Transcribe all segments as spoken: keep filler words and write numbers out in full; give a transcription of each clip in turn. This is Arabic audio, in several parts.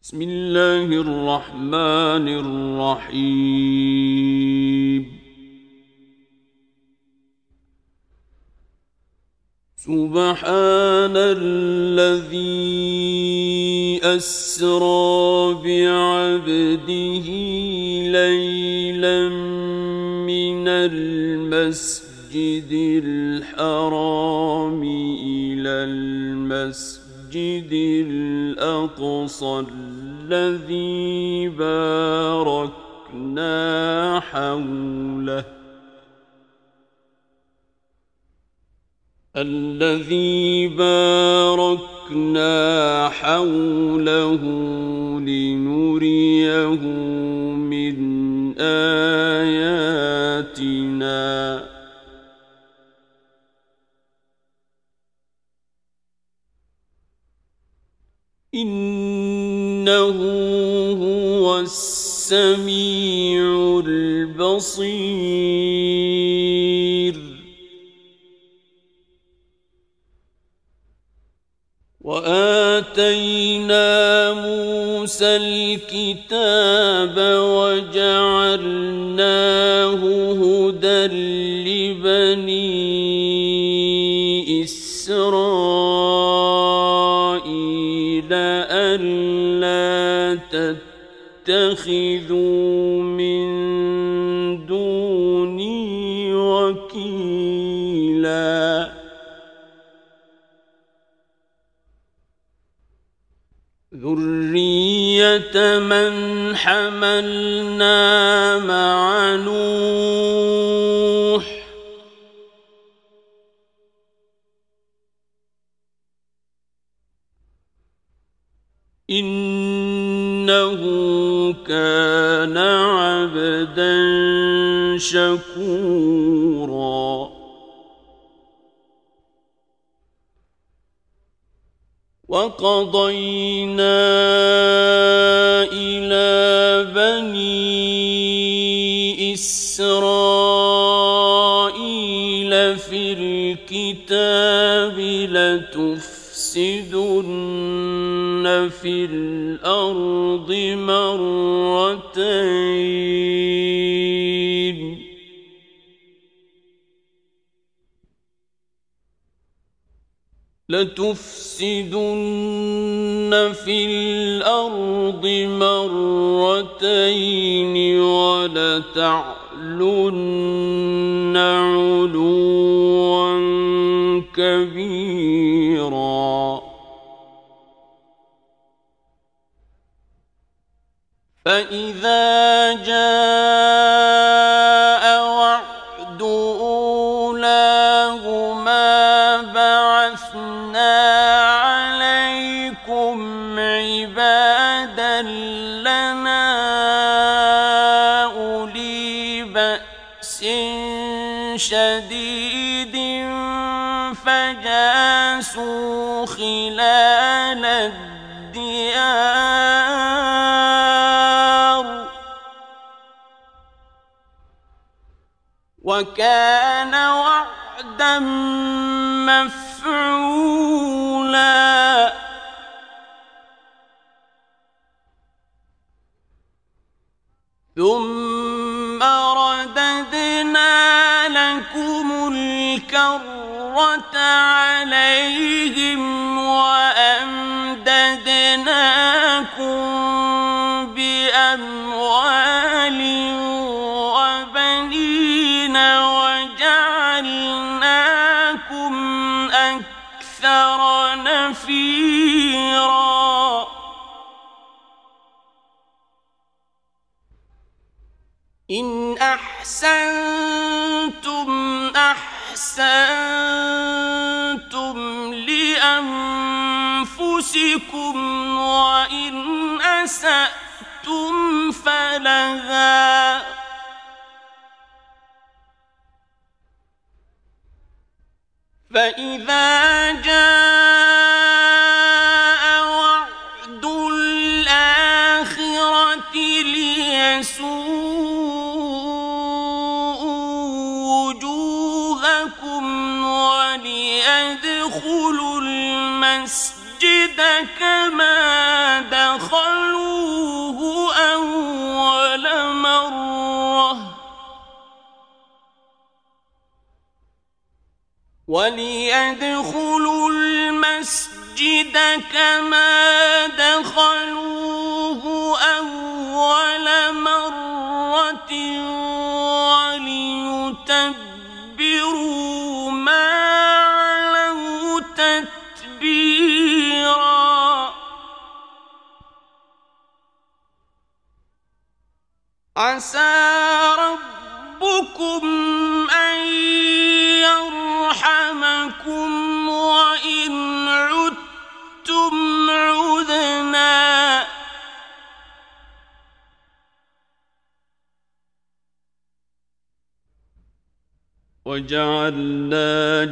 بسم الله الرحمن الرحيم. سبحان الذي أسرى بعبده ليلا من المسجد الحرام إلى المسجد الأقصى الذي باركنا حوله الذي باركنا حوله لنريه من آياتنا إنه هو السميع البصير. وآتينا موسى الكتاب وجعلناه هدى لبني إسرائيل ألا تتخذوا من دوني وكيلا ذرية من حملنا مع نوح إنه كان عبدا شكورا. وقضينا إلى بني إسرائيل في الكتاب لتفسدن في الأرض مرتين لتفسدن في الأرض مرتين ولتعلن علوا كبيرا. فإذا جاء وعد أولاهما بعثنا عليكم عبادا لنا أولي بأس شديد فجاسوا خلال الديار وكان وعدا مفعولا. ثم رددنا لكم الكرة عليهم وأمددناكم بأموال وبنين وجعلناكم أكثر نفيرا. إن أحسنتم أحسنتم لأنفسكم وإن أسأتم فلها فإذا جاء وعد الآخرة ليسوءوا وليدخلوا المسجد كما دخلوا وليدخلوا المسجد كما دخلوه أول مرة وليتبروا ما علوا تتبيرا عسى ربكم أن يرحمكم وإن عدتم عدنا وجعلنا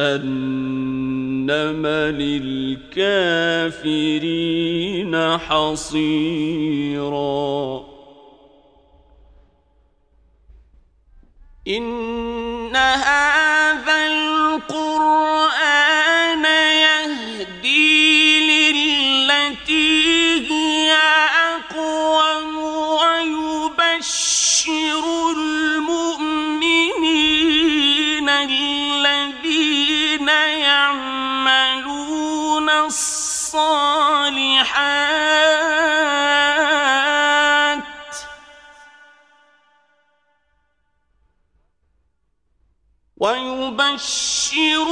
جهنم للكافرين حصيرا إن هذا القرآن يهدي للتي هي أقوم ويبشر المؤمنين الذين يعملون الصالحات ويبشر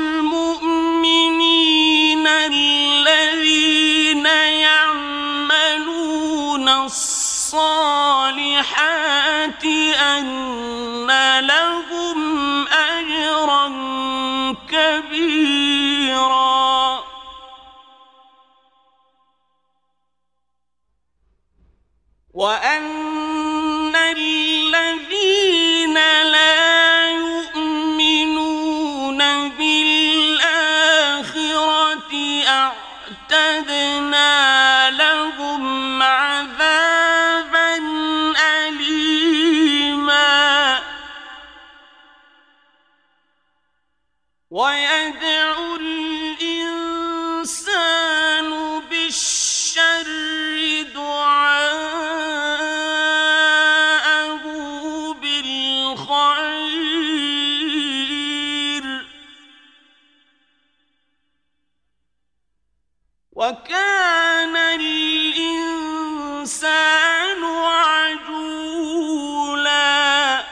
المؤمنين الذين يعملون الصالحات أن لهم أجرا كبيرا وأن الذين لا أعتدنا لهم عذابا أليما ويدعو الإنسان بالشر دعاءه بالخير وكان الإنسان عجولا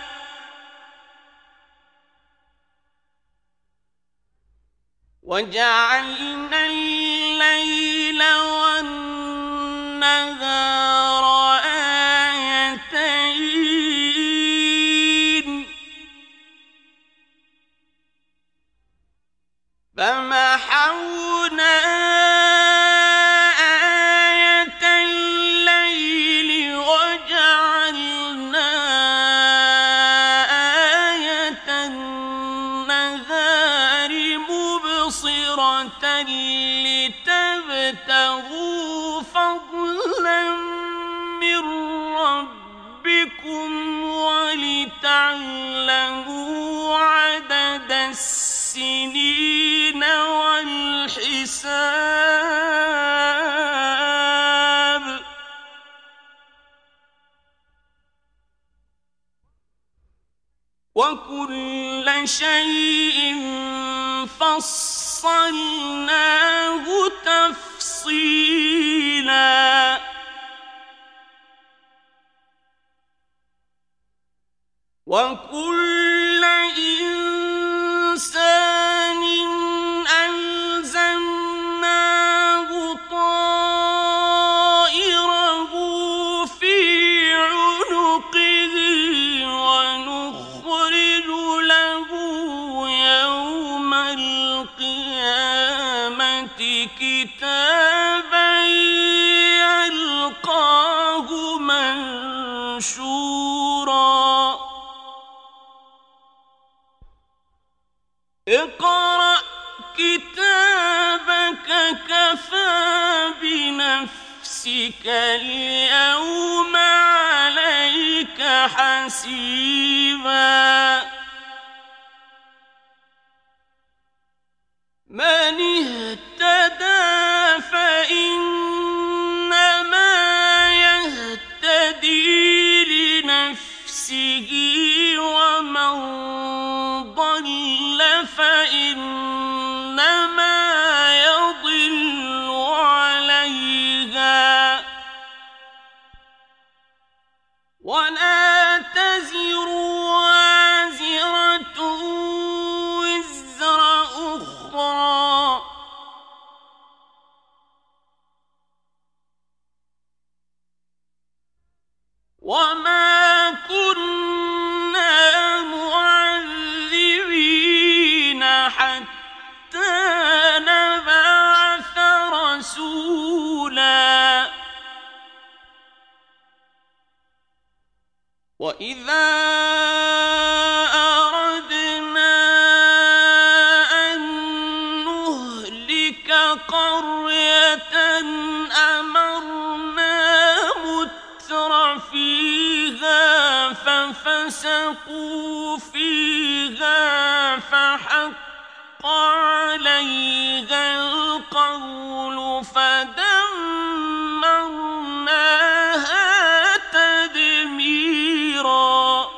وجعلنا الليل والنهار آيتين فمحونا لتبتغوا فضلا من ربكم ولتعلموا عدد السنين والحساب وكل شيء فصلناه تفصيلا وكل إنسان ألزمناه طائره في عنقه ونخرج له يوم القيامة كتابا يلقاه منشورا اقرأ كتابك كفى بنفسك اليوم عليك حسيبا من اهتدى فإنما يهتدي لنفسه ومن ضل فإنما ولا تزر وازرة وزر أخرى وما كنا معذبين حتى نبعث رسولا وإذا أردنا أن نهلك قرية أمرنا متر فيها ففسقوا فيها فحق عليها القول فدمرناها تدميرا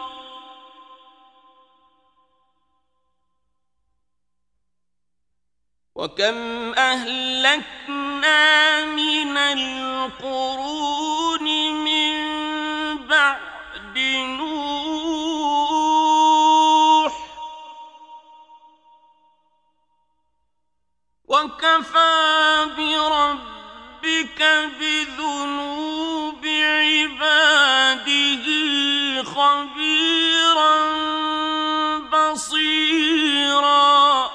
وكم أهلكنا من القرون من بعد نوح وكفى بربك بذنوب عباده خبيرا بصيرا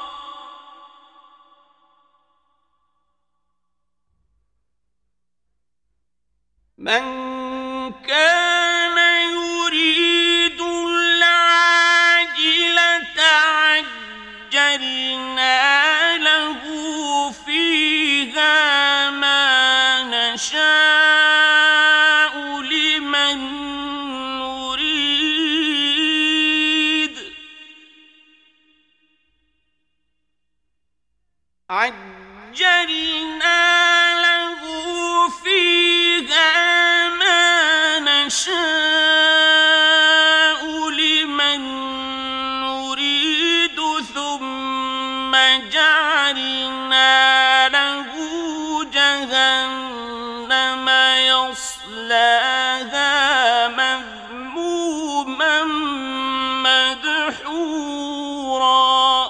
من كان يريد العاجلة عجلنا له فيها ما نشاء لمن نريد عجلنا له فيها نشاء لمن نريد ثم جعلنا له جهنم يصلاها مذموما مدحورا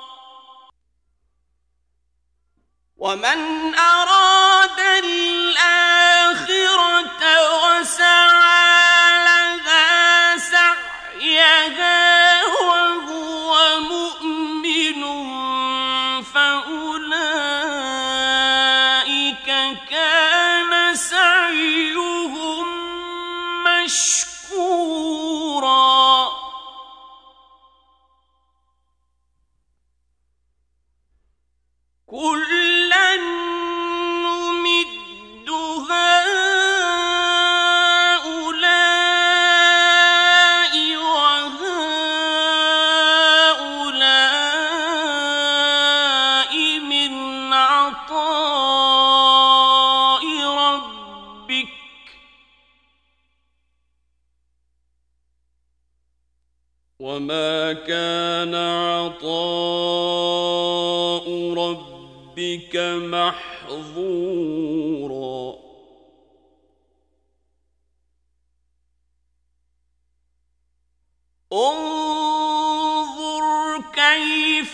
ومن أراد الآخرة وسعى لها سعيها وهو مؤمن فأولئك كان سعيهم مشكورا كلا نمد هؤلاء وهؤلاء من عطاء ربك وما كان عطاء ربك محظورا انظر كيف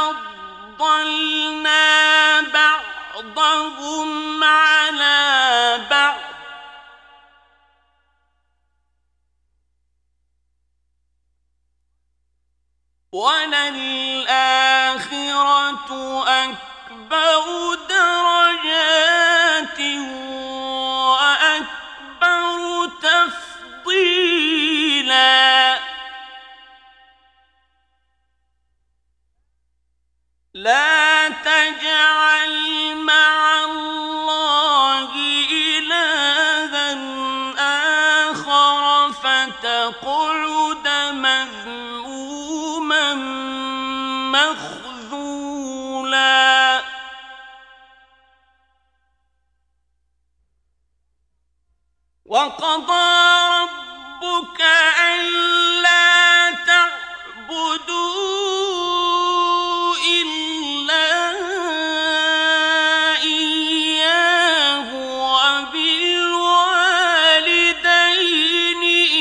فضلنا بعضهم على بعض وللآخرة أكبر درجات وأكبر تفضيلا لا تجعل مع الله إلها آخر فتقعد مذموما مخذولا وقضى ربك ألا تعبدوا إلا إياه وبالوالدين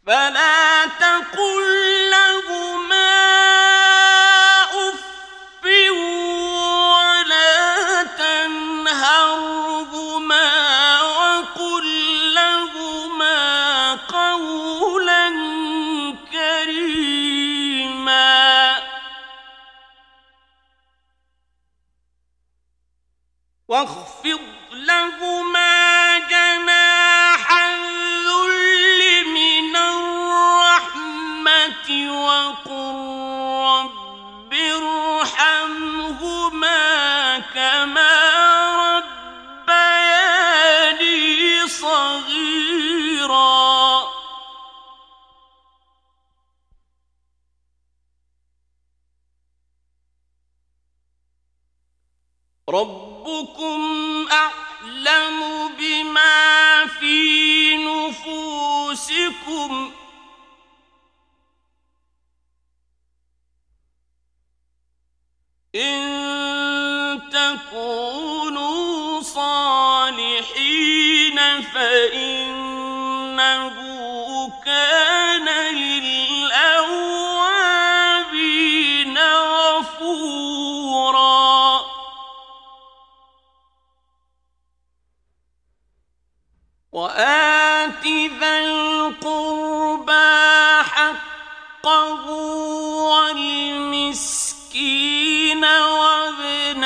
فلا تقل لهما أف ولا تنهرهما وقل لهما قولا كريما واخفض لهما جناح الذل من الرحمة وقل رب ارحمهما كما ربياني صغيرا ربكم أعلم بما في نفوسكم إن تكونوا صالحين فإنه كان للأوابين غفورا وآت ذا القربى حقه والمسكين وابن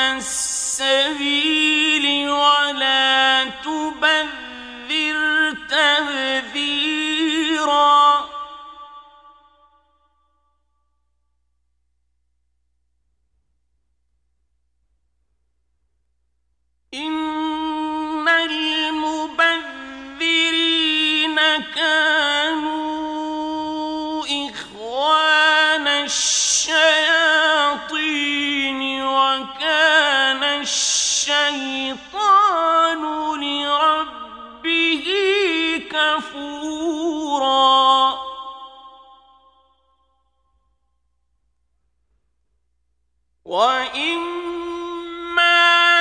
السبيل ولا تبذر تبذيرا إن المبذرين كانوا إخوان الشياطين وكان الشيطان لربه كفورا وإما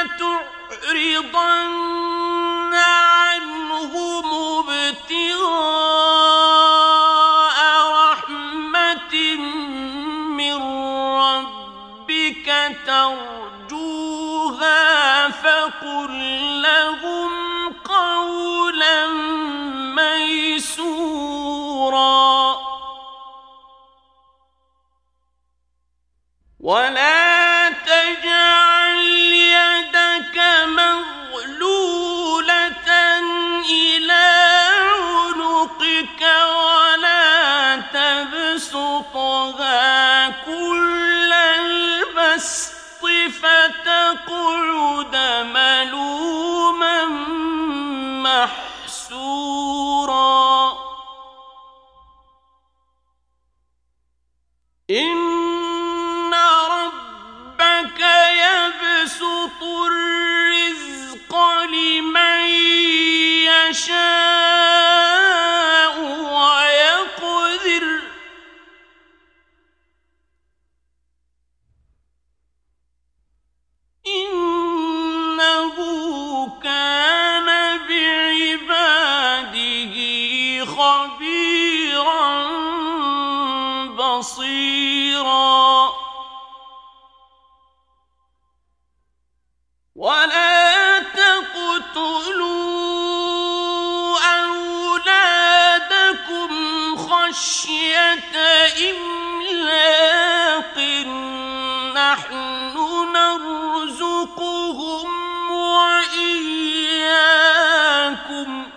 تعرضن عنهم ابتغاء رحمة من ربك ترجوها فقل لهم قولا ميسورا ولا تجعل يدك مغلولة إلى عنقك ولا تبسطها كل البسط فتقعد ملوما محسورا إن ربك يبسط الرزق لمن يشاء ويقدر إنه كان بعباده خبيرا بصيرا ولا تقتلوا أولادكم خشية إملاق نحن نرزقهم وإياكم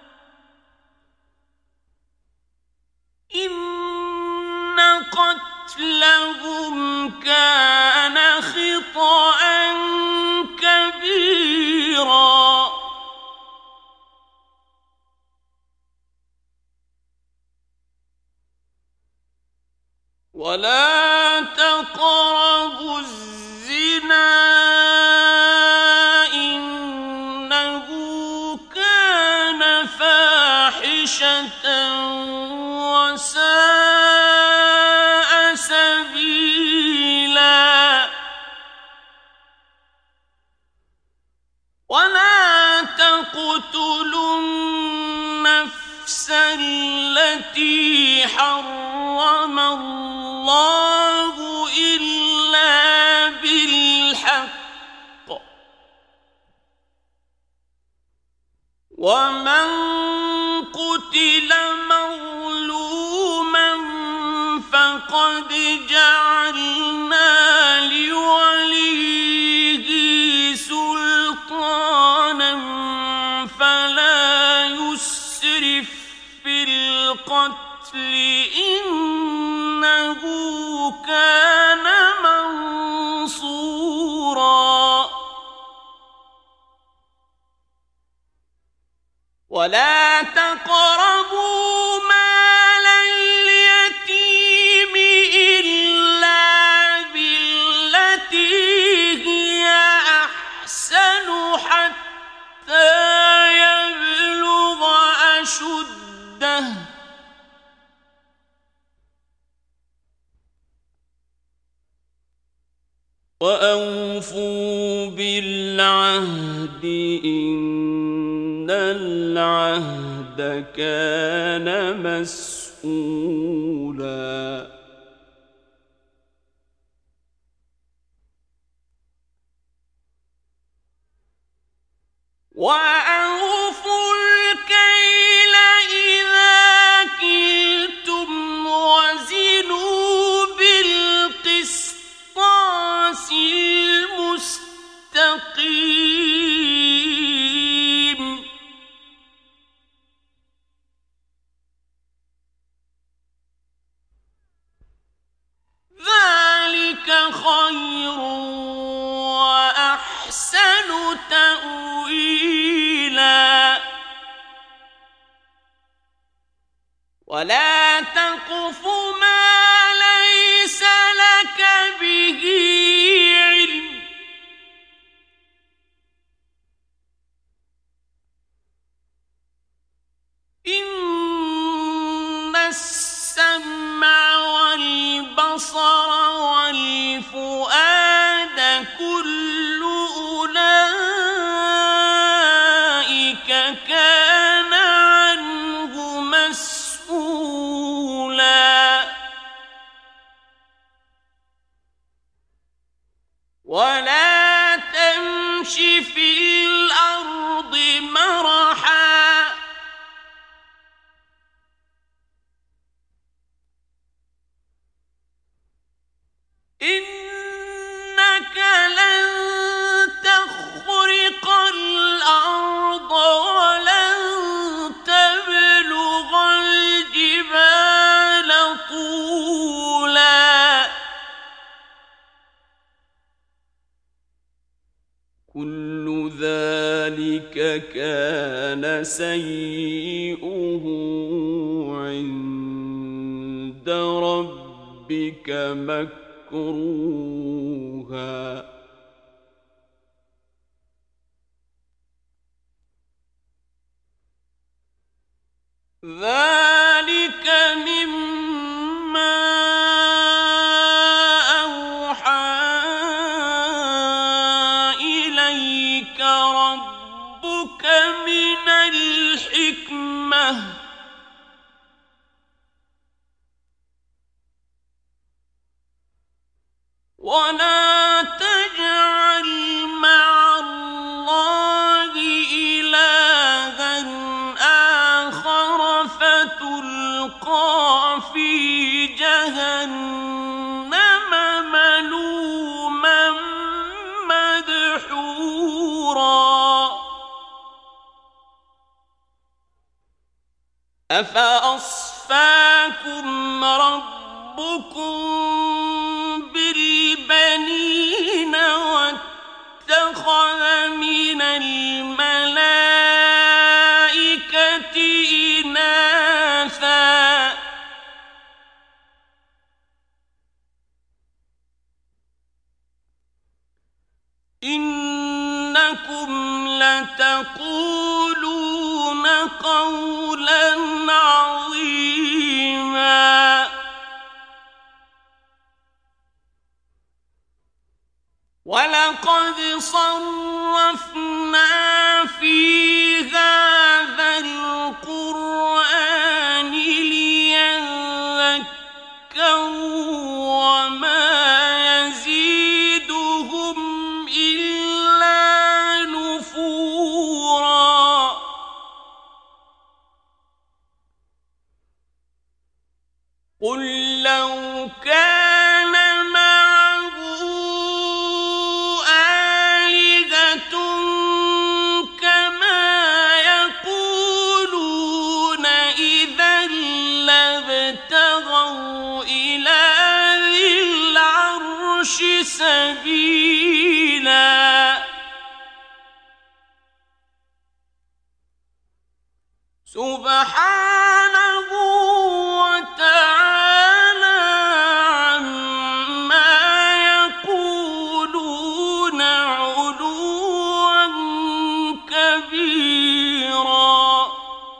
إن قتلهم كان خطأ كبيرا ولا تقربوا الزنا إنه كان فاحشة وساء سبيلا ولا تقتلوا النفس التي حرم الله إلا بالحق ومن قتل مظلوما فقد جعلنا لوليه سلطانا فلا يسرف في القتل إنه كان منصورا ولا تقربوا مال اليتيم إلا بالتي هي أحسن حتى يبلغ أشده وأوفوا بالعهد إن العهد كان مسؤولا وأوفوا الكيل إذا كلتم وزنوا بالقسطاس المستقيم ذلك خير وأحسن تأويلا ولا تقف ما ليس لك به علم إن السمع والبصر والفؤاد كل أولئك كان عنه مسؤولا ولا تمش في الأرض مرحا إنك لن تخرق الأرض ولن تبلغ الجبال طولا كل ذلك كان سيئه عند ربك مكروها ذلك مما أوحى إليك ربك من الحكمة ولا تجعل مع الله إلها آخر فتلقى في جهنم ملوما مدحورا أفأصفاكم ربكم بالبنين واتخذ من الملائكة إناثا إنكم لتقولون قولا عظيما ولقد صرفنا في هذا القرآن لينذروا وما يزيدهم إلا نفورا قل لو كان معه آلهة كما يقولون إذا لابتغوا إلى ذي العرش سبيلا سبحانه وتعالى عما يقولون علوا كبيرا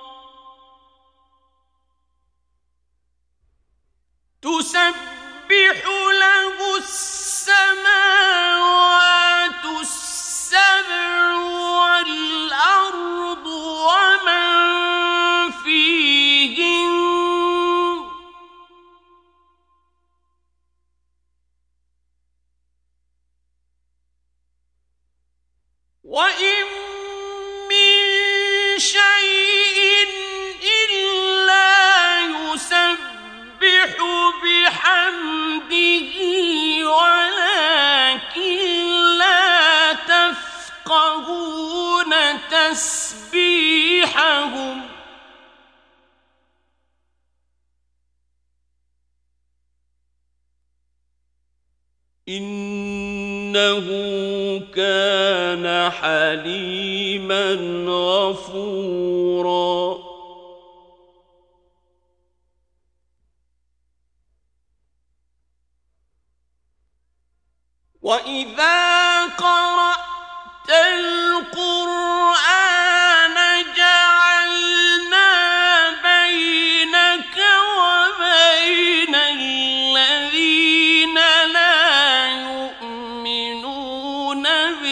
تسبح له السماوات السبع والأرض ومن فيهن وإن من شيء إلا يسبح بحمده ولكن لا تفقهون تسبيحهم إنه كان حليما غفورا وإذا قرأت القرآن جعلنا بينك وبين الذين لا يؤمنون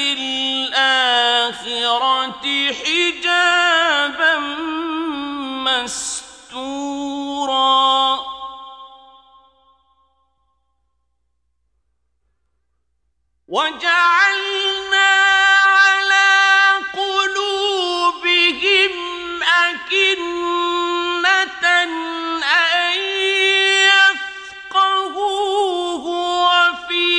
بالآخرة حجابا مستورا وجعلنا على قلوبهم أكنة أن يفقهوه وفي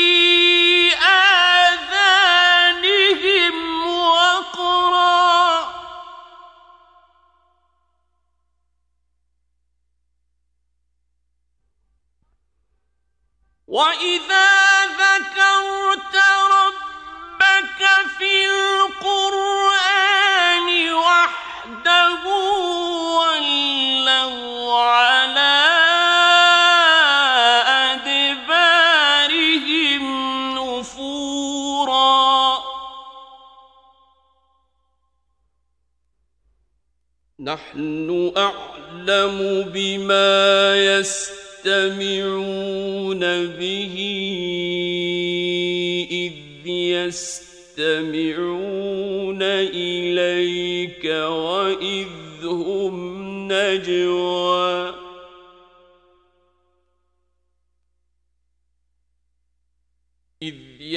آذانهم وقرا وإذا ذكرت ربك في القرآن وحده ولوا على أدبارهم نفورا نحن أعلم بما يستمعون به إذ يستمعون إليك وإذ هم نجوى إذ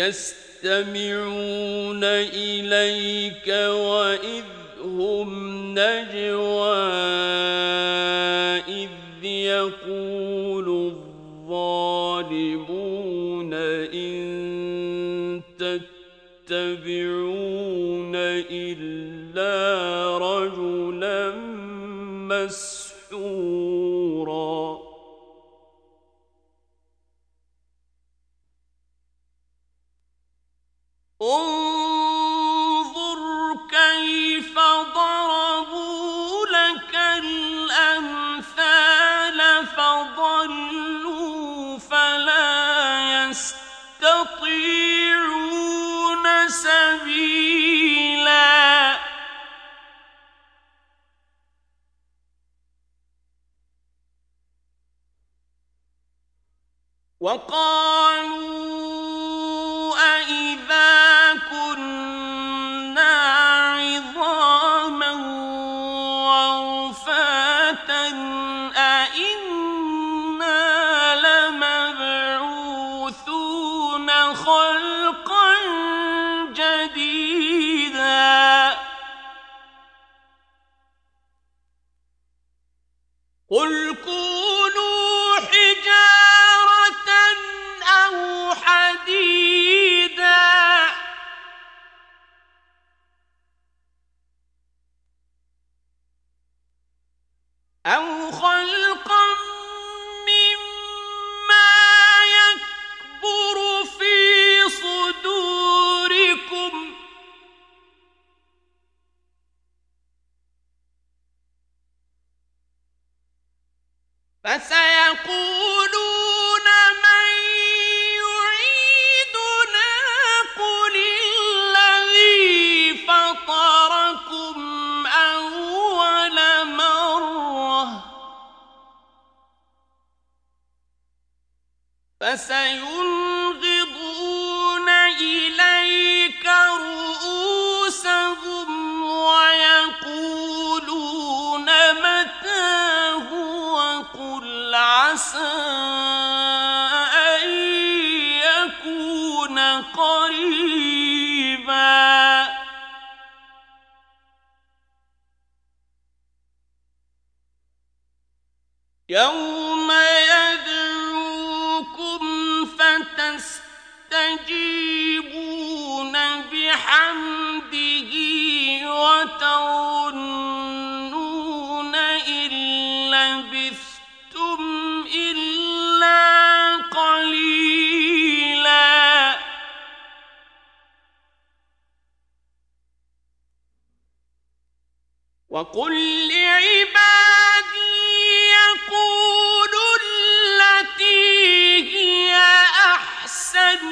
يستمعون إليك وإذ هم نجوى إذ يقول الظالمون إن تتبعون إلا رجلا مسحورا انظر كيف ضربوا لك الأمثال فضلوا فلا يستطيعون سبيلا وقالوا أإذا كنا عظاما ورفاتا أإنا قل كونوا حجارة أو حديدا أو خلقا مما يكبر في صدوركم فسيقولون من يعيدنا قل الذي فطركم أول مرة فسينغضون إليك رؤوسهم ويقولون متى هو قل عسى أن يكون قريبا يوم يدعوكم فتستجيبون بحمده وتظنون إن لبثتم إلا قليلا وقل لعبادي يقولوا التي هي أحسن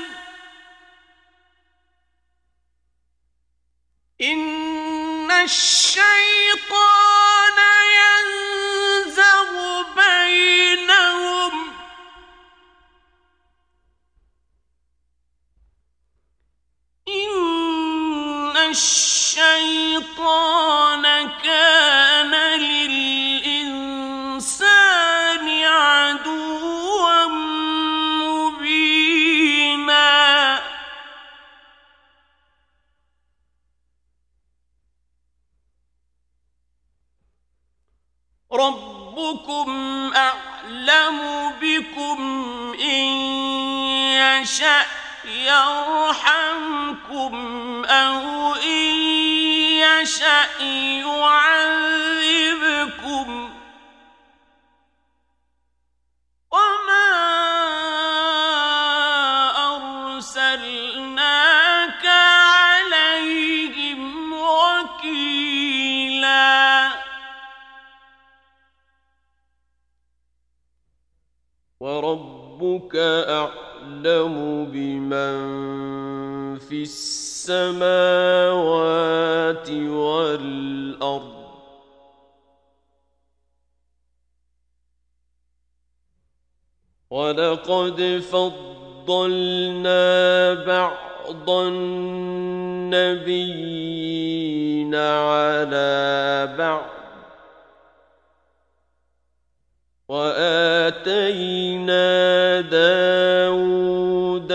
إن الشيطان ينزغ بينهم إن الشيطان كان للإنسان عدوا مبينا ربكم أعلم بكم إن يشأ يرحمكم أو إن يشأ يعذبكم وما أرسلناك عليهم وكيلا وربك أعلم بمن في السماوات والأرض ولقد فضلنا بعض النبيين على بعض وآتينا داود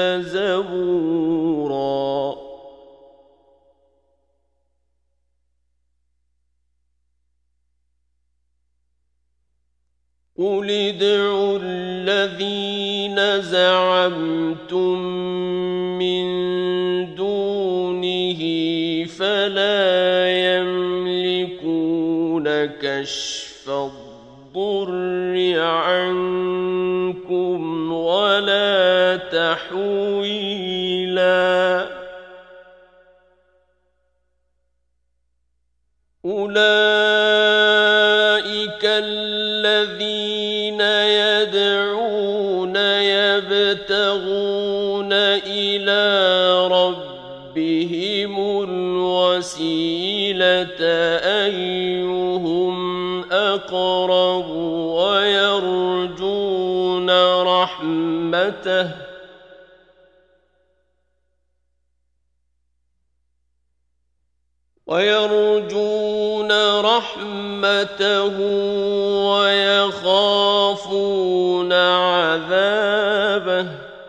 زبورا قل ادعوا الذين زعمتم من دونه فلا يملكون كشف الضر عنكم ولا تحويلا أولئك الذين يدعون يبتغون إلى ربهم الوسيلة أيهم أقرب ويرجون رحمته ويرجون رحمته ويخافون عذابه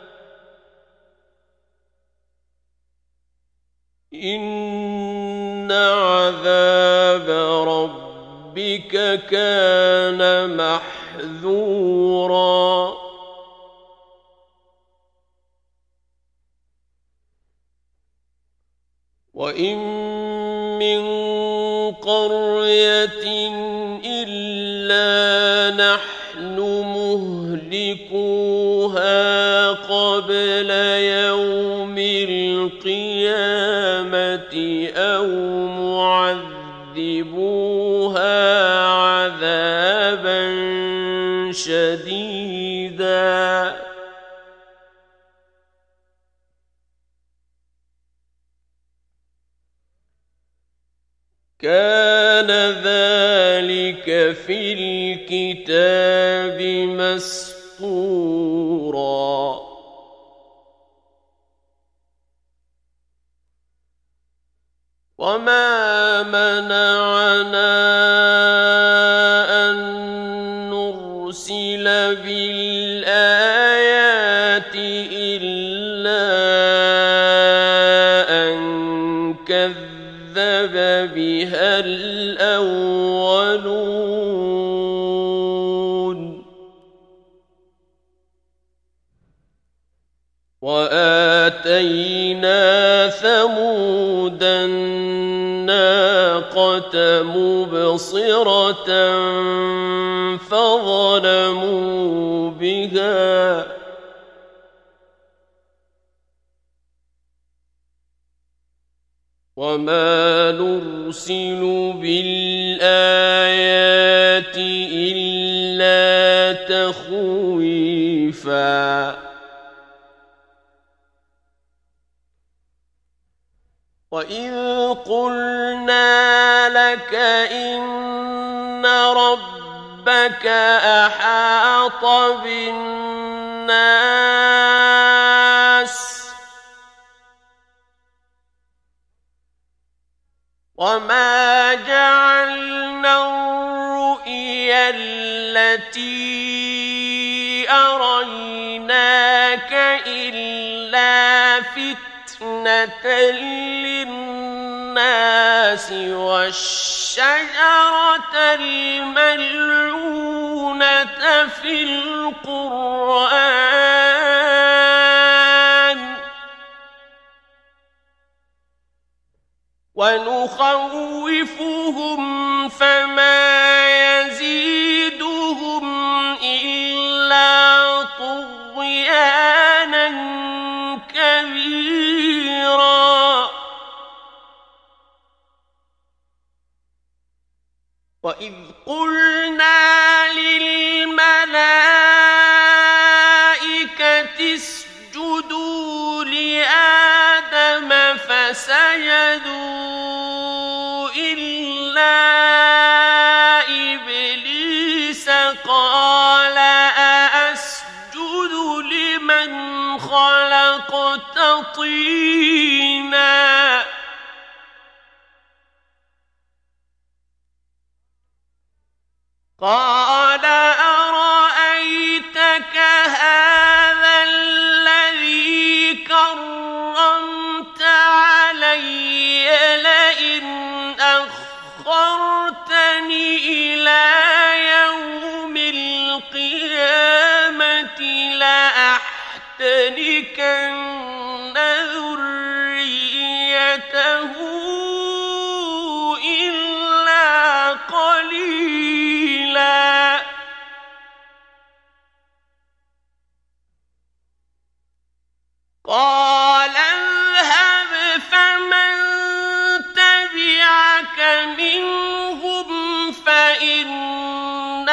إن عذاب ربك كان محذورا محذورا وإن من قرية إلا نحن مهلكوها قبل يوم القيامة أو معذبوها عذابا شديدا كان ذلك في الكتاب مسطورا وما منعنا أن نرسل بالآيات إلا أن كذب بها الأولون وآتينا ثمود الناقة مبصرة فظلموا بها وما نرسل بالآيات إلا تخويفا وإذ قلنا لك إن ربك أحاط بالناس وما جعلنا الرؤيا التي أريناك إلا فتنة للناس والشجرة الملعونة في القرآن ونخوفهم فما يزيدهم إلا طغيانا كبيرا وإذ قلنا للملائكة اسجدوا لآدم فسجدوا إلا إبليس قال أأسجد لمن خلقت طينا قال أرأيتك هذا الذي كرمت علي لئن أخرتني إلى يوم القيامة لأحتنكن ذريته إلا قليلا قال اذهب فمن تبعك منهم فإن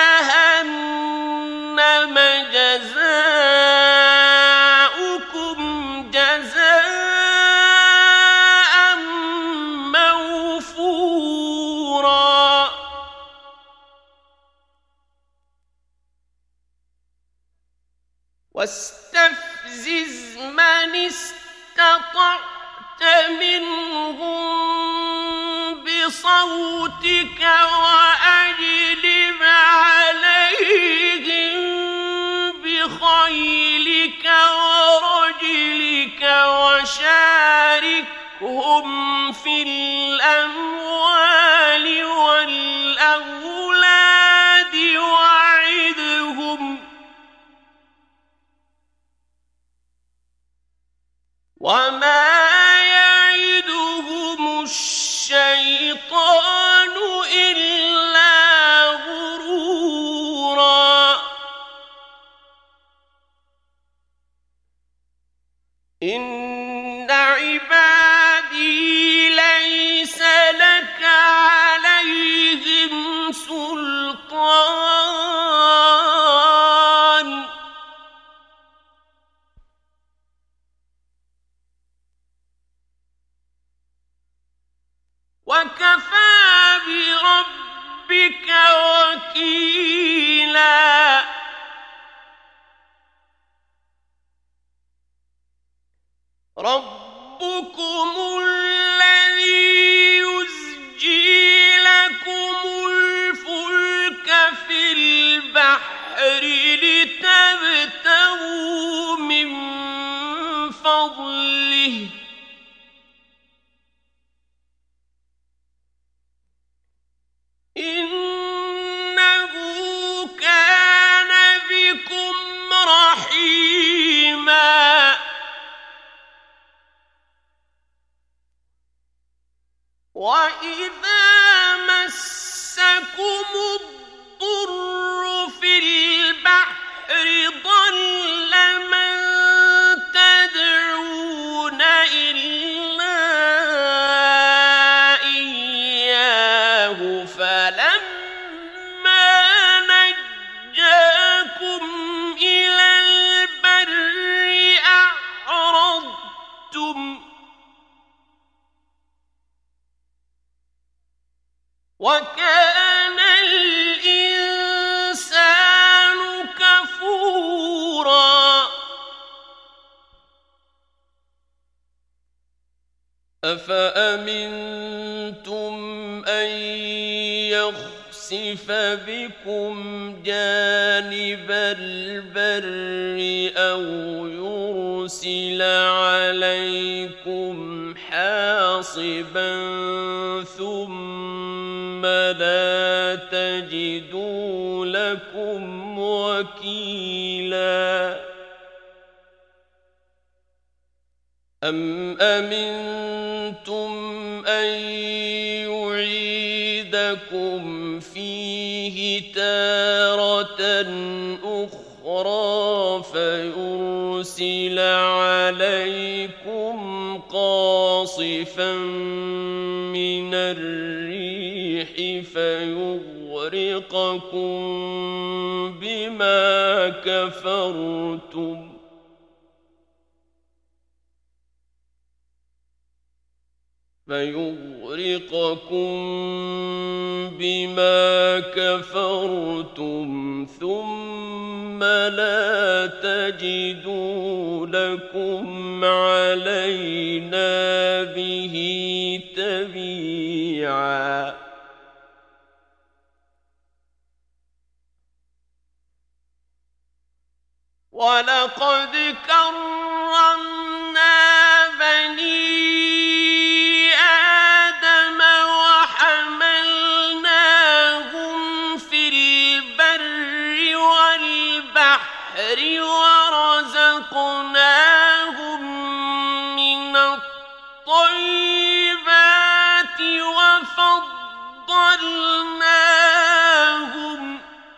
جهنم جزاؤكم جزاء موفورا واستفزز من استطعت منهم بصوتك وأجلب عليهم بخيلك ورجلك وشاركهم في الأموال والأولاد وعدهم إن عبادي ليس لك عليهم سلطان وكفى بربك وكيلا ربكم الذي يزجي لكم الفلك في البحر لتبتغوا من فضله إنه كان بكم رحيما وإذا مسكم الضر في البحر ضل من تدعون إلا إياه فلما نجاكم إلى البر أعرضتم وكان الإنسان كفورا أفأمنتم أن يخسف بكم جانب البر أو يرسل عليكم حاصبا ثم لا تجدوا لكم وكيلا أم أمنتم أن يعيدكم فيه تارة أخرى فيرسل عليكم قاصفا من الريح فيغرقكم بما كفرتم فيغرقكم بما كفرتم ثم لا تجدوا لكم علينا به تبيعا ولقد كرمنا بني ورزقناهم من الطيبات وفضلناهم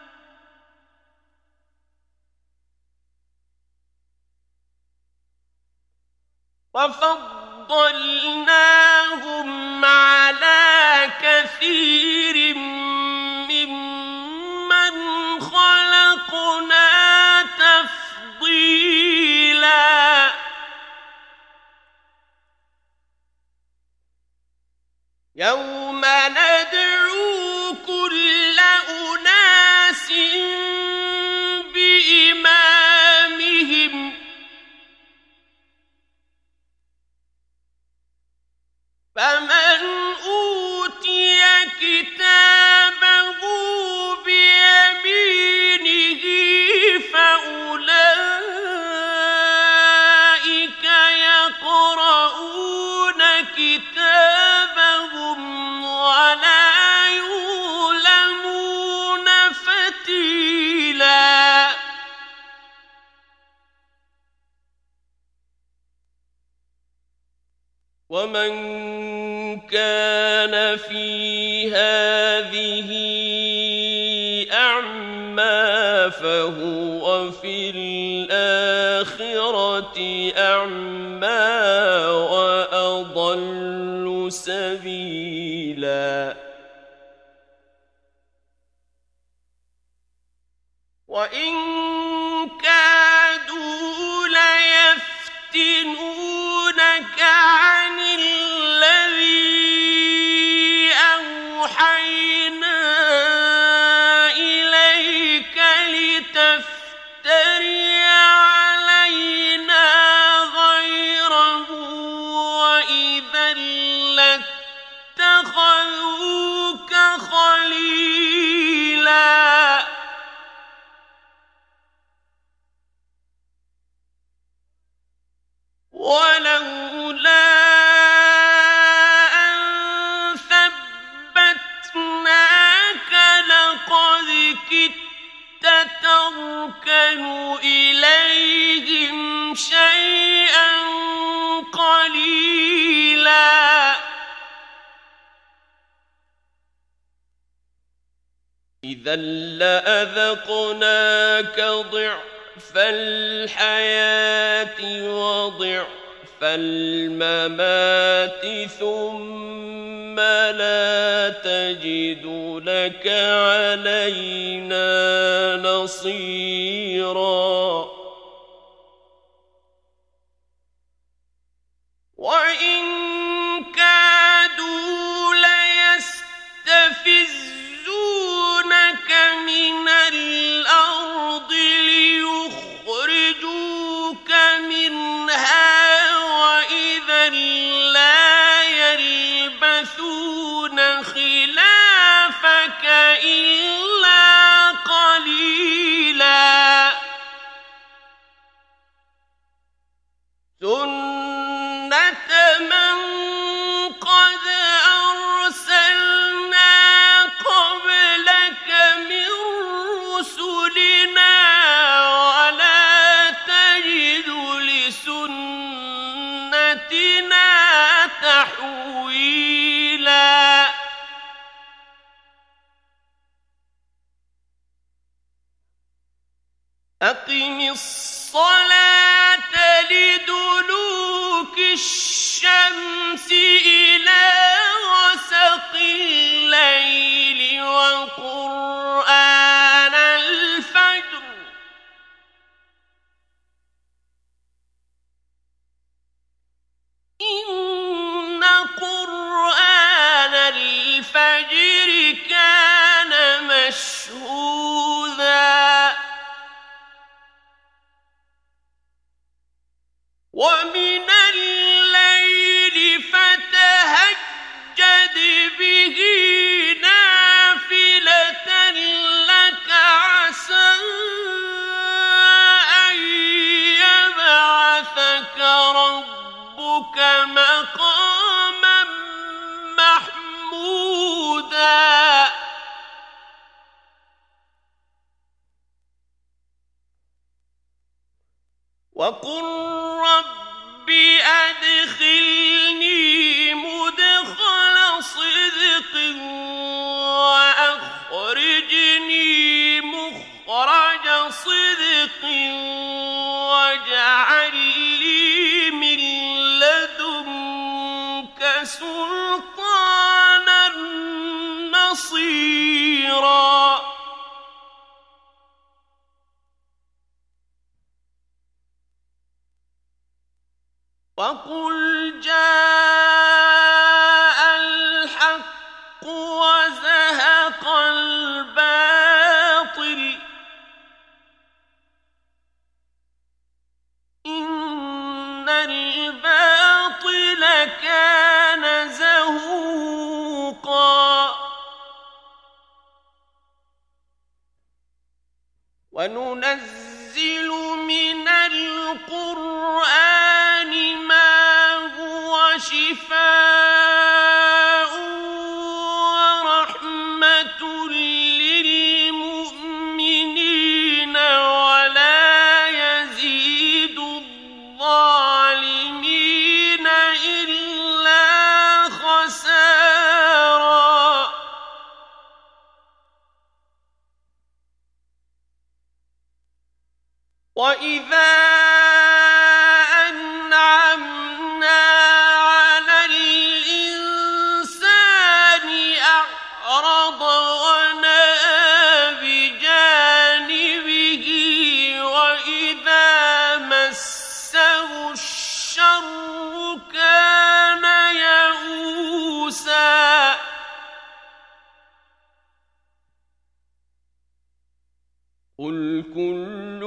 وفضلناهم على كثير ممن خلقنا تفضيلا يوم ندعو كل أناس بإمامهم فمن أوتي كتابه بيمينه فأولئك يقرؤون كتابهم ولا يظلمون فتيلا ومن كان في هذه أعمى فهو في الآخرة الآخرة أعمى وأضل سبيلا وإن كادوا ليفتنونك عن الذي أوحينا إليك لتفتري علينا غيره وإذا لاتخذوك خليلا ولولا أن ثبتناك لقد كدت تركن إليهم شيئا قليلا إذا لأذقناك ضعف الحياة وضعف الممات ثم لا تجد لك علينا نصيرا وإن كادوا ليستفزونك من الأرض ليخرجوك منها وإذا لا يلبثون خلافك إلا قليلا سنة من قد أرسلنا قبلك من رسلنا ولا تجد لسنتنا تحويلا أقم الصلاة لدلوك الشمس إلى غسق الليل وقرآن الفجر إن قرآن الفجر كان مشهودا ومن الليل فتهجد به نافلة لك عسى أن يبعثك ربك مقاما محمودا وقل رب أدخلني مدخل صدق وأخرجني مخرج صدق واجعل لي من لدنك سلطانا نصيرا وقل جاء الحق وزهق الباطل إن الباطل كان زهوقا وننزل من القرآن ما هو شفاء ورحمة للمؤمنين ولا يزيد الظالمين إلا خسارا وإذا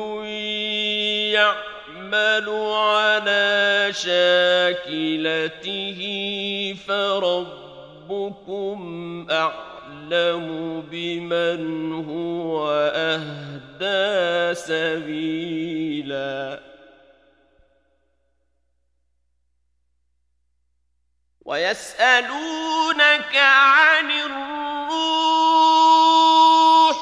يعمل على شاكلته فربكم أعلم بمن هو أهدى سبيلا ويسألونك عن الروح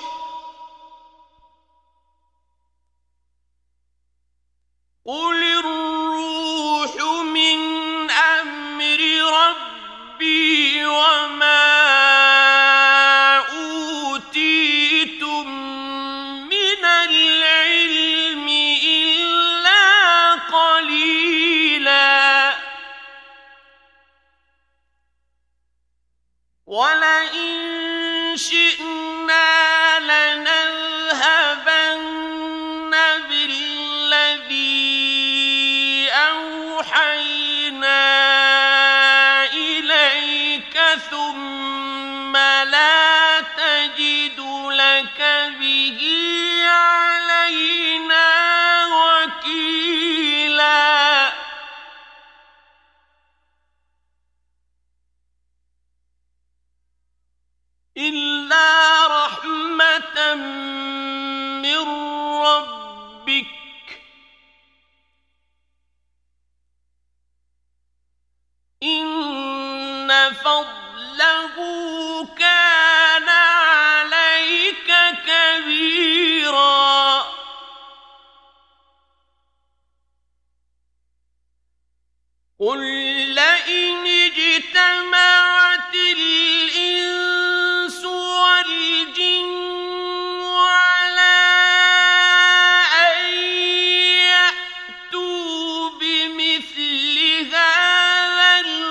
قل الروح من أمر ربي وما أوتيتم من العلم إلا قليلا ولئن شئنا لنذهبن بالذي أوحينا إليك ثم لا تجد لك به علينا وكيلا إلا رحمة من ربك إن فضله كان عليك كبيرا قل لئن اجتمعت الإنس والجن على أن يأتوا بمثل هذا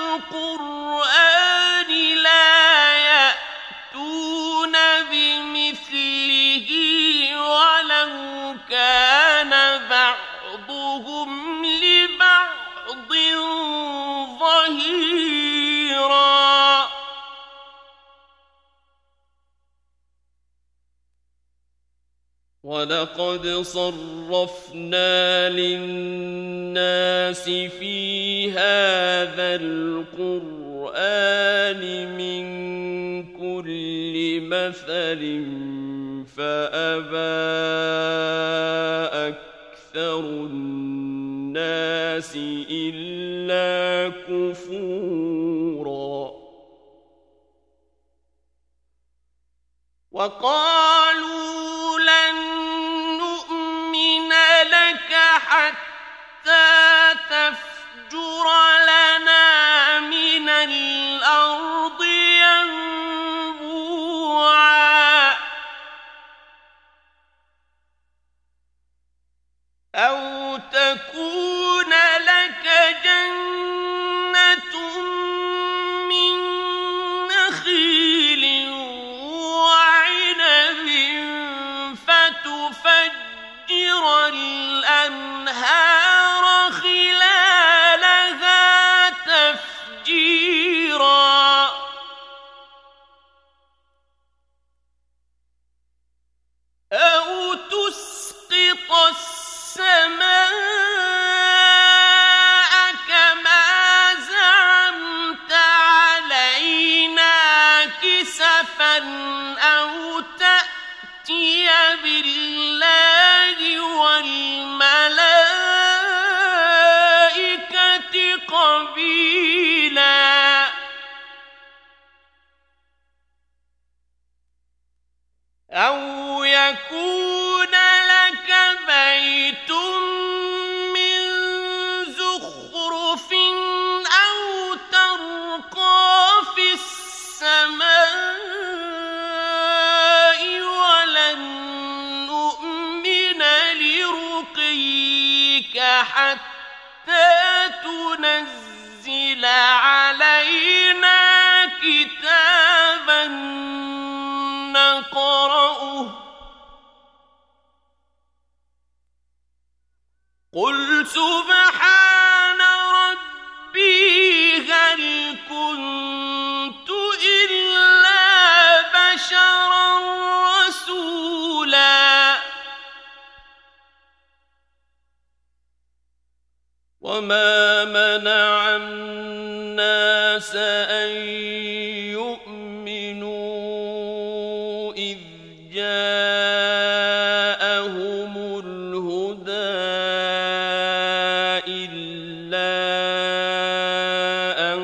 القرآن لا يأتون بمثله ولو كان بعضهم لبعض ظهيرا ولقد صرفنا للناس في هذا القرآن من كل مثل فأبى أكثر الناس إلا كفورا وقالوا لن نؤمن لك حتى تفجر لنا من الأرض ينبوعا أو تكون لك جنة من نخيل وعنب فتفجر الأنهار خلالها تفجيرا أو تسقط السماء كما زعمت علينا كسفا أو تأتي بالله والملائكة قبيلا أو يكون لك بيت من زخرف أو ترقى في السماء ولن نؤمن لرقيك حتى تنزل علينا كتابا نقرأه قل سبحان ربي هل كنت إلا بشرا رسولا وما منع الناس أن يؤمنوا إذ جاءهم الهدى إلا أن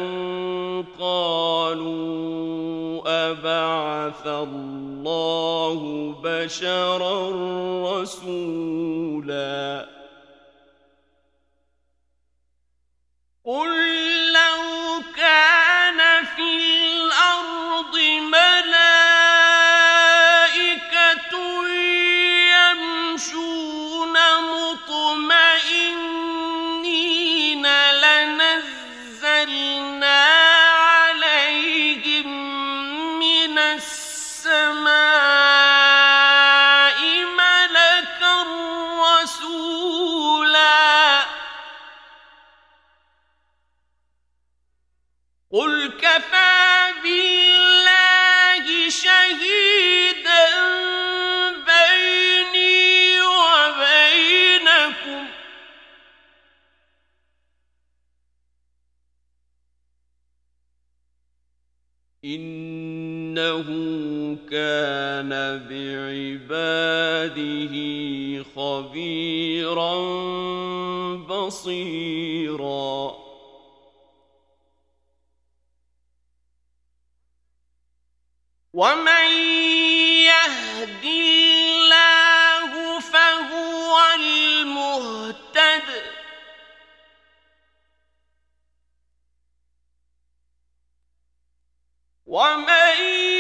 قالوا أبعث الله بشرا رسولا قل لو كان في الأرض ملائكة يمشون مطمئنين لنزلنا عليهم من السماء ملكا رسولا قل كفى بالله شهيدا بيني وبينكم إنه كان بعباده خبيرا بصيرا ومن يهد الله فهو المهتد ومن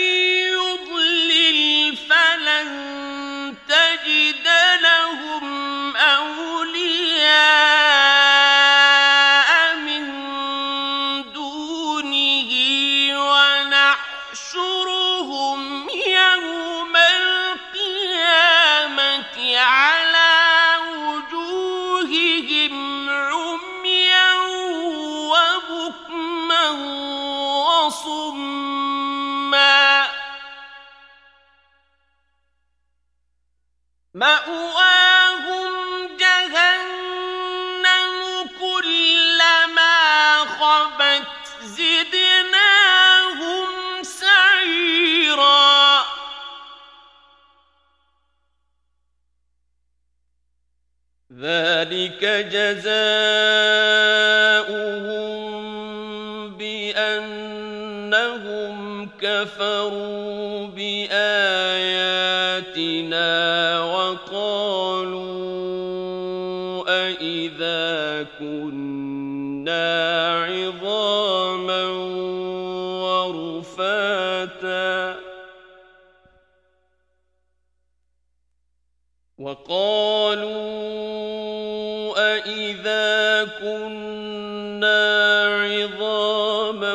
يضلل فلن تجد لهم أولياء من دونه ونحشرهم يوم القيامة على وجوههم عميا وبكما وصما مأواهم جهنم كلما خبت زدناهم سعيرا ذلك جزاؤهم بأنهم كفروا بآياتنا وقالوا أإذا كنا عظاما ورفاتا وقالوا أإذا كنا عظاما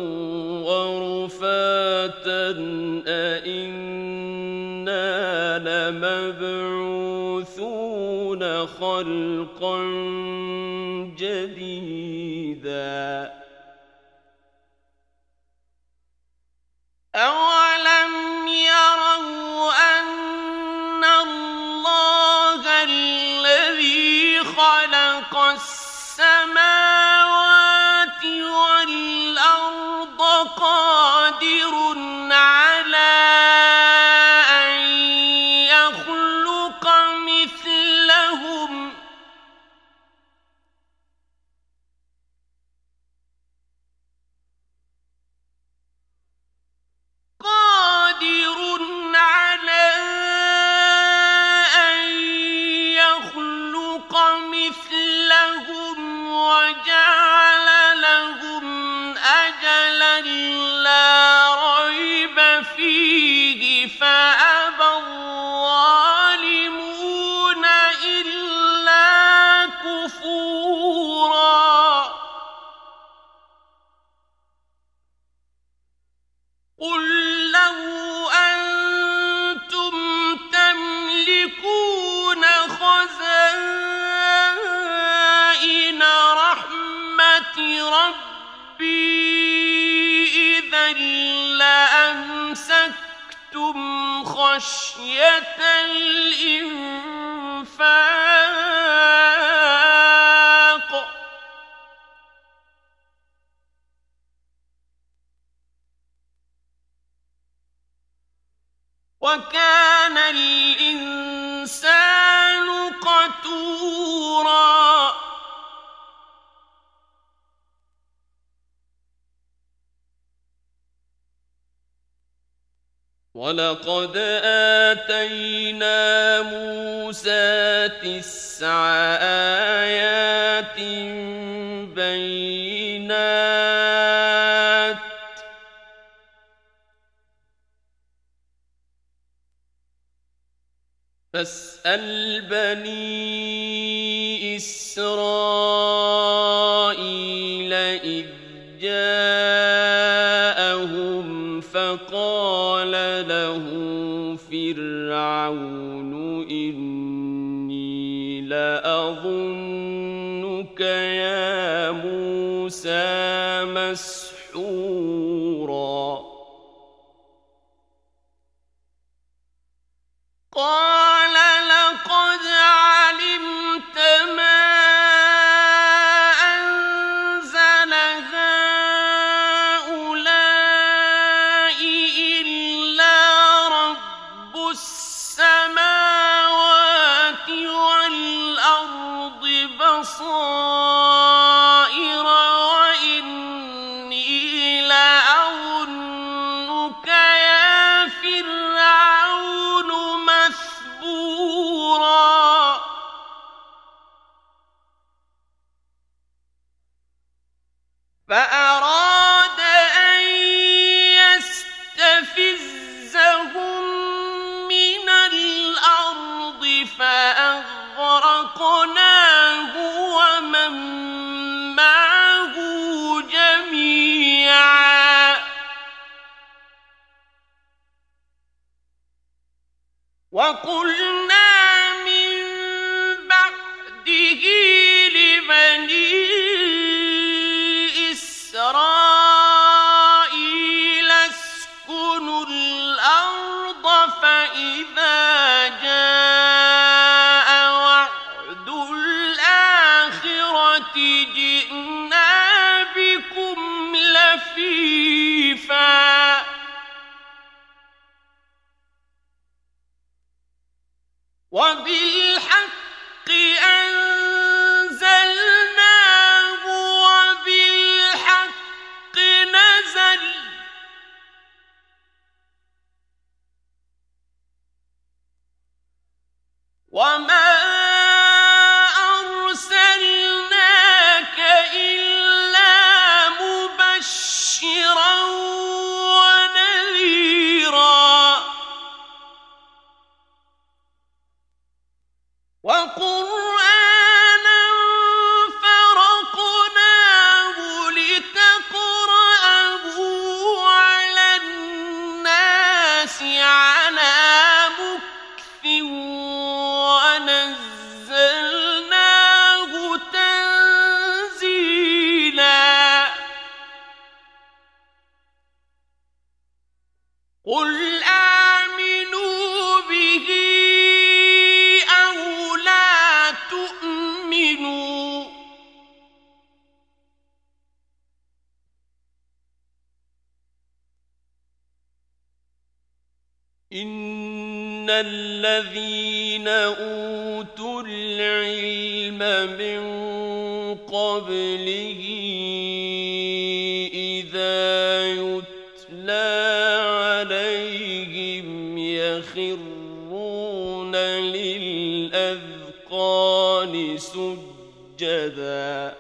ورفاتا أإنا لمبعوثون خلقا جديدا أولم يروا أن الله الذي خلق السماوات والأرض قادر على أن يخلق مثلهم قادر على أن يخلق مثلهم وجعل لهم أجلا لا ريب فيه فأبى الظالمون إلا كفورا قل لو أنتم تملكون خزائن رحمة ربي إذا لأمسكتم خشية الإنفاق وَلَقَدْ آتَيْنَا مُوسَى تِسْعَ آيَاتٍ بَيِّنَاتٍ فَاسْأَلْ بَنِي إِسْرَائِيلَ إِذْ جَاءَهُمْ فَقَالَ له فِرْعَوْنُ إِنِّي لَأَظُنُّكَ يَا مُوسَىٰ مَسْحُورًا قَالَ لَقَدْ عَلِمْتَ مَا أَنزَلَ هَٰؤُلَاءِ إِلَّا رَبُّ السَّمَاوَاتِ وَالْأَرْضِ بَصَائِرَ وَإِنِّي لَأَظُنُّكَ يَا فِرْعَوْنُ مَثْبُورًا فَأَرَادَ أَن يَسْتَفِزَّهُم مِّنَ الْأَرْضِ فَأَغْرَقْنَاهُ وَمَن مَّعَهُ جَمِيعًا وَقُلْنَا مِن بَعْدِهِ لِبَنِي إِسْرَائِيلَ اسْكُنُوا الْأَرْضَ فَإِذَا جَاءَ وَعْدُ الْآخِرَةِ جِئْنَا بِكُمْ لَفِيفًا وَبِالْحَقِّ أَنزَلْنَاهُ وَبِالْحَقِّ نَزَلَ وَمَا أَرْسَلْنَاكَ إِلَّا مُبَشِّرًا وَنَذِيرًا وَقُرْآنًا فَرَقْنَاهُ لِتَقْرَأَهُ عَلَى النَّاسِ عَلَىٰ مُكْثٍ وَنَزَّلْنَاهُ تَنزِيلًا قُلْ آمِنُوا بِهِ أَوْ لَا تُؤْمِنُوا إِنَّ الَّذِينَ أُوتُوا الْعِلْمَ مِن قَبْلِهِ إِذَا يُتْلَىٰ عَلَيْهِمْ يَخِرُّونَ لِلْأَذْقَانِ سُجَّدًا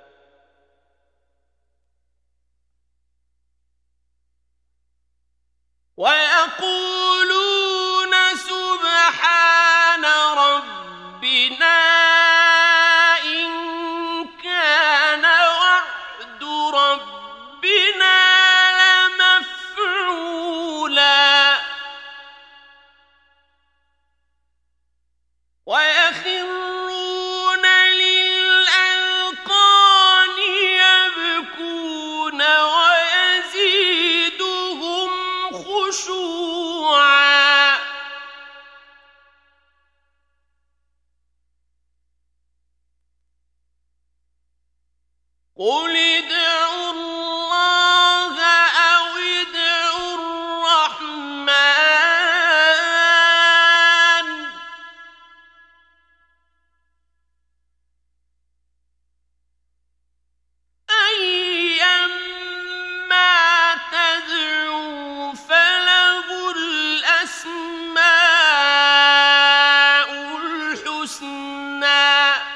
وَيَقُولُونَ سُبْحَانَ رَبِّنَا إِن كَانَ وَعْدُ رَبِّنَا لَمَفْعُولًا وَيَخِرُّونَ لِلْأَذْقَانِ يَبْكُونَ وَيَزِيدُهُمْ خُشُوعًا قُلِ ادْعُوا اللَّهَ أَوِ ادْعُوا الرَّحْمَٰنَ أَيًّا مَّا تَدْعُوا فَلَهُ الْحُسْنَىٰ ۚ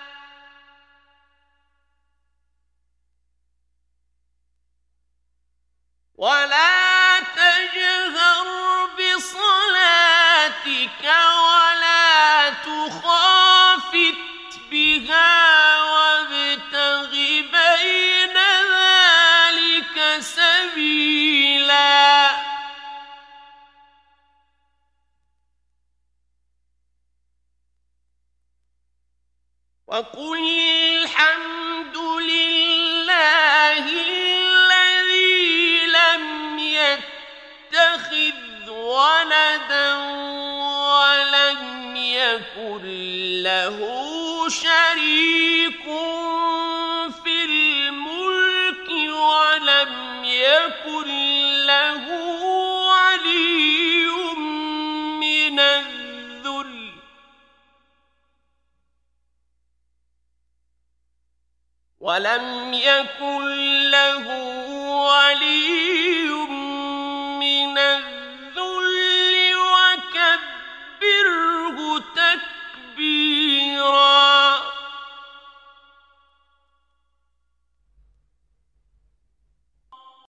وَلَا تَجْهَرْ بِصَلَاتِكَ وَلَا تُخَافِتْ بِهَا وَابْتَغِ بَيْنَ ذَٰلِكَ سَبِيلًا. وَقُلِ الْحَمْدُ لِلَّهِ الَّذِي لَمْ يَتَّخِذْ وَلَدًا وَلَمْ يَكُن لَّهُ شَرِيكٌ فِي الْمُلْكِ وَلَمْ يَكُن لَّهُ وَلِيٌّ مِّنَ الذُّلِّ ۖ وَلَمْ يَكُن لَّهُ وَلِيٌّ